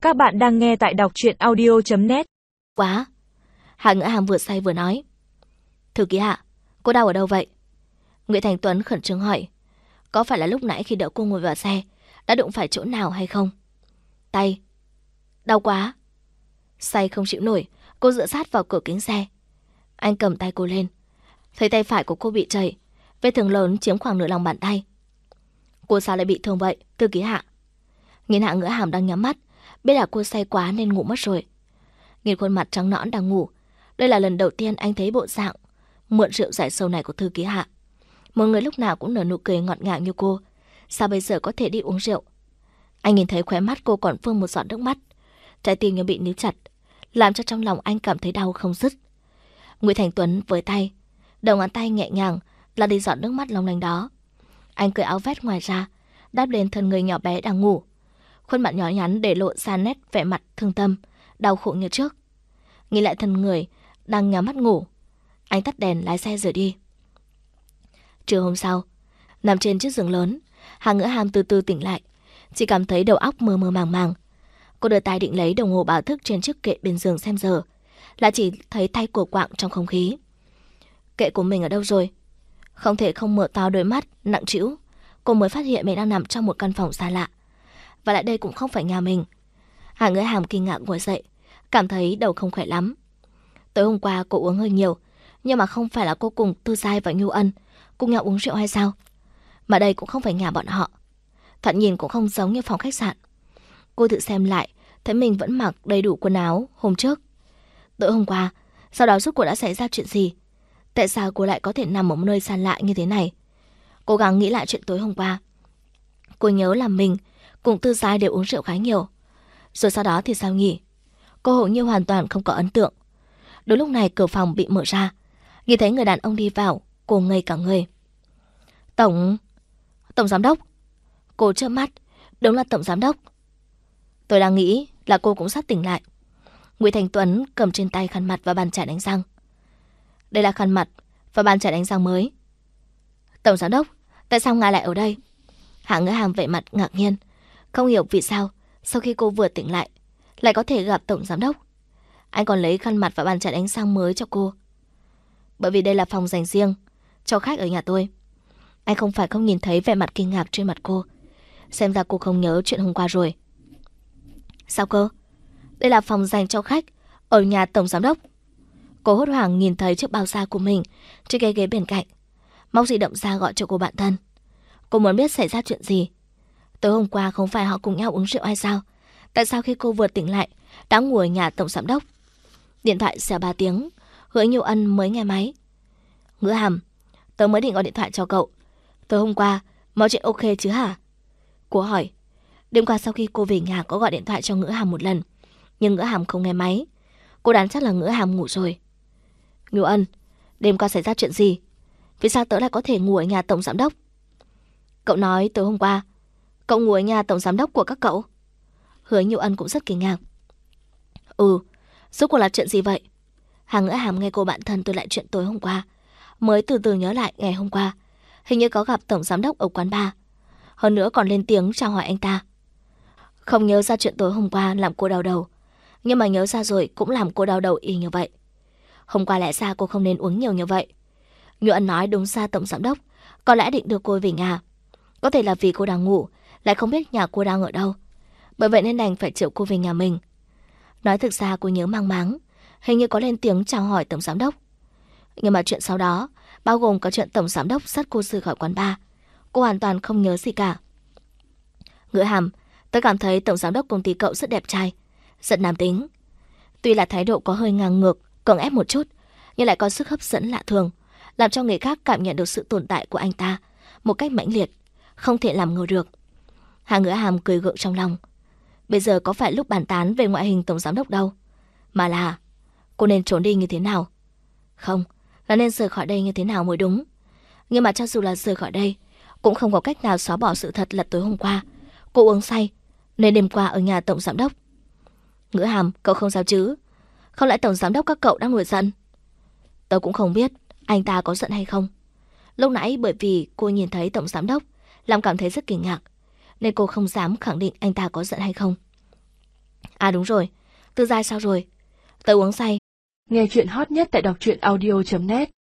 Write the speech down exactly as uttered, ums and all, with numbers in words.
Các bạn đang nghe tại đọc truyện audio chấm net. Quá. Hạ Ngữ Hàm vừa say vừa nói. Thư ký Hạ, cô đau ở đâu vậy? Nguyễn Thành Tuấn khẩn trương hỏi. Có phải là lúc nãy khi đỡ cô ngồi vào xe đã đụng phải chỗ nào hay không? Tay. Đau quá. Say không chịu nổi, cô dựa sát vào cửa kính xe. Anh cầm tay cô lên. Thấy tay phải của cô bị chảy, vết thương lớn chiếm khoảng nửa lòng bàn tay. Cô sao lại bị thương vậy, Thư ký Hạ? Nhìn Hạ Ngữ Hàm đang nhắm mắt, biết là cô say quá nên ngủ mất rồi. Nhìn khuôn mặt trắng nõn đang ngủ, đây là lần đầu tiên anh thấy bộ dạng mượn rượu giải sầu này của Thư ký Hạ. Một người lúc nào cũng nở nụ cười ngọt ngào như cô, sao bây giờ có thể đi uống rượu? Anh nhìn thấy khóe mắt cô còn vương một giọt nước mắt, trái tim như bị níu chặt, làm cho trong lòng anh cảm thấy đau không dứt. Nguyễn Thành Tuấn với tay, đầu ngón tay nhẹ nhàng là đi giọt nước mắt long lanh đó. Anh cởi áo vest ngoài ra, đáp lên thân người nhỏ bé đang ngủ. Khuôn mặt nhỏ nhắn để lộ ra nét vẻ mặt thương tâm, đau khổ như trước. Nghĩ lại thân người đang nhắm mắt ngủ, anh tắt đèn lái xe rời đi. Trưa hôm sau, nằm trên chiếc giường lớn, Hạ Ngữ Hàm từ từ tỉnh lại, chỉ cảm thấy đầu óc mơ mơ màng màng. Cô đưa tay định lấy đồng hồ báo thức trên chiếc kệ bên giường xem giờ, là chỉ thấy tay của quạng trong không khí. Kệ của mình ở đâu rồi? Không thể không mở to đôi mắt nặng trĩu, cô mới phát hiện mình đang nằm trong một căn phòng xa lạ, và lại đây cũng không phải nhà mình. Hạ Ngữ Hàm kinh ngạc ngồi dậy, cảm thấy đầu không khỏe lắm. Tối hôm qua cô uống hơi nhiều, nhưng mà không phải là cô cùng Tư Giai và Nhu Ân cùng nhau uống rượu hay sao? Mà đây cũng không phải nhà bọn họ, thoạt nhìn cũng không giống như phòng khách sạn. Cô tự xem lại, thấy mình vẫn mặc đầy đủ quần áo hôm trước. Tối hôm qua, sau đó rốt cuộc đã xảy ra chuyện gì? Tại sao cô lại có thể nằm ở một nơi xa lạ như thế này? Cố gắng nghĩ lại chuyện tối hôm qua. Cô nhớ là mình cùng Tư Giai đều uống rượu khá nhiều. Rồi sau đó thì sao nhỉ? Cô hầu như hoàn toàn không có ấn tượng. Đúng lúc này cửa phòng bị mở ra, nhìn thấy người đàn ông đi vào, cô ngây cả người. Tổng... Tổng giám đốc. Cô chớp mắt, đúng là tổng giám đốc. Tôi đang nghĩ là cô cũng sắp tỉnh lại. Nguyễn Thành Tuấn cầm trên tay khăn mặt và bàn chải đánh răng. Đây là khăn mặt và bàn chải đánh răng mới. Tổng giám đốc, tại sao ngài lại ở đây? Hạ Ngữ Hàm vẻ mặt ngạc nhiên, không hiểu vì sao sau khi cô vừa tỉnh lại lại có thể gặp tổng giám đốc. Anh còn lấy khăn mặt và bàn chải đánh răng mới cho cô. Bởi vì đây là phòng dành riêng cho khách ở nhà tôi. Anh không phải không nhìn thấy vẻ mặt kinh ngạc trên mặt cô. Xem ra cô không nhớ chuyện hôm qua rồi. Sao cơ? Đây là phòng dành cho khách ở nhà tổng giám đốc. Cô hốt hoảng nhìn thấy chiếc bao da của mình trên cái ghế bên cạnh, móc di động ra gọi cho cô bạn thân. Cô muốn biết xảy ra chuyện gì. Tối hôm qua không phải họ cùng nhau uống rượu hay sao? Tại sao khi cô vừa tỉnh lại đã ngủ ở nhà tổng giám đốc? Điện thoại xèo ba tiếng, Hứa Nhu Ân mới nghe máy. Ngữ Hàm, tớ mới định gọi điện thoại cho cậu. Tối hôm qua mọi chuyện ok chứ hả? Cô hỏi. Đêm qua sau khi cô về nhà có gọi điện thoại cho Ngữ Hàm một lần, nhưng Ngữ Hàm không nghe máy. Cô đoán chắc là Ngữ Hàm ngủ rồi. Nhu Ân, đêm qua xảy ra chuyện gì? Vì sao tớ lại có thể ngủ ở nhà tổng giám đốc? Cậu nói tối hôm qua cậu ngủ ở nhà tổng giám đốc của các cậu. Hứa Nhu Ân cũng rất kinh ngạc. Ừ, rốt cuộc là chuyện gì vậy? Hạ Ngữ Hàm nghe cô bạn thân tôi lại chuyện tối hôm qua, mới từ từ nhớ lại ngày hôm qua hình như có gặp tổng giám đốc ở quán bar, hơn nữa còn lên tiếng chào hỏi anh ta. Không nhớ ra chuyện tối hôm qua làm cô đau đầu, nhưng mà nhớ ra rồi cũng làm cô đau đầu y như vậy. Hôm qua lẽ ra cô không nên uống nhiều như vậy. Nhu Ân nói đúng ra tổng giám đốc có lẽ định đưa cô về nhà. Có thể là vì cô đang ngủ, lại không biết nhà cô đang ở đâu, bởi vậy nên đành phải chịu cô về nhà mình. Nói thực ra cô nhớ mang máng, hình như có lên tiếng chào hỏi tổng giám đốc. Nhưng mà chuyện sau đó, bao gồm có chuyện tổng giám đốc dắt cô rời khỏi quán bar, cô hoàn toàn không nhớ gì cả. Ngữ Hàm, tôi cảm thấy tổng giám đốc công ty cậu rất đẹp trai, rất nam tính. Tuy là thái độ có hơi ngang ngược, cưỡng ép một chút, nhưng lại có sức hấp dẫn lạ thường, làm cho người khác cảm nhận được sự tồn tại của anh ta một cách mãnh liệt, không thể làm ngờ được. Hạ Ngữ Hàm cười gượng trong lòng. Bây giờ có phải lúc bàn tán về ngoại hình tổng giám đốc đâu, mà là cô nên trốn đi như thế nào. Không, là nên rời khỏi đây như thế nào mới đúng. Nhưng mà cho dù là rời khỏi đây, cũng không có cách nào xóa bỏ sự thật là tối hôm qua cô uống say nên đêm qua ở nhà tổng giám đốc. Ngữ Hàm, cậu không sao chứ? Không lẽ tổng giám đốc các cậu đang nổi giận? Tớ cũng không biết anh ta có giận hay không. Lúc nãy bởi vì cô nhìn thấy tổng giám đốc làm cảm thấy rất kinh ngạc, nên cô không dám khẳng định anh ta có giận hay không. À đúng rồi, Tư Giai sao rồi? Tớ uống say. Nghe chuyện hot nhất tại đọc truyện audio chấm net.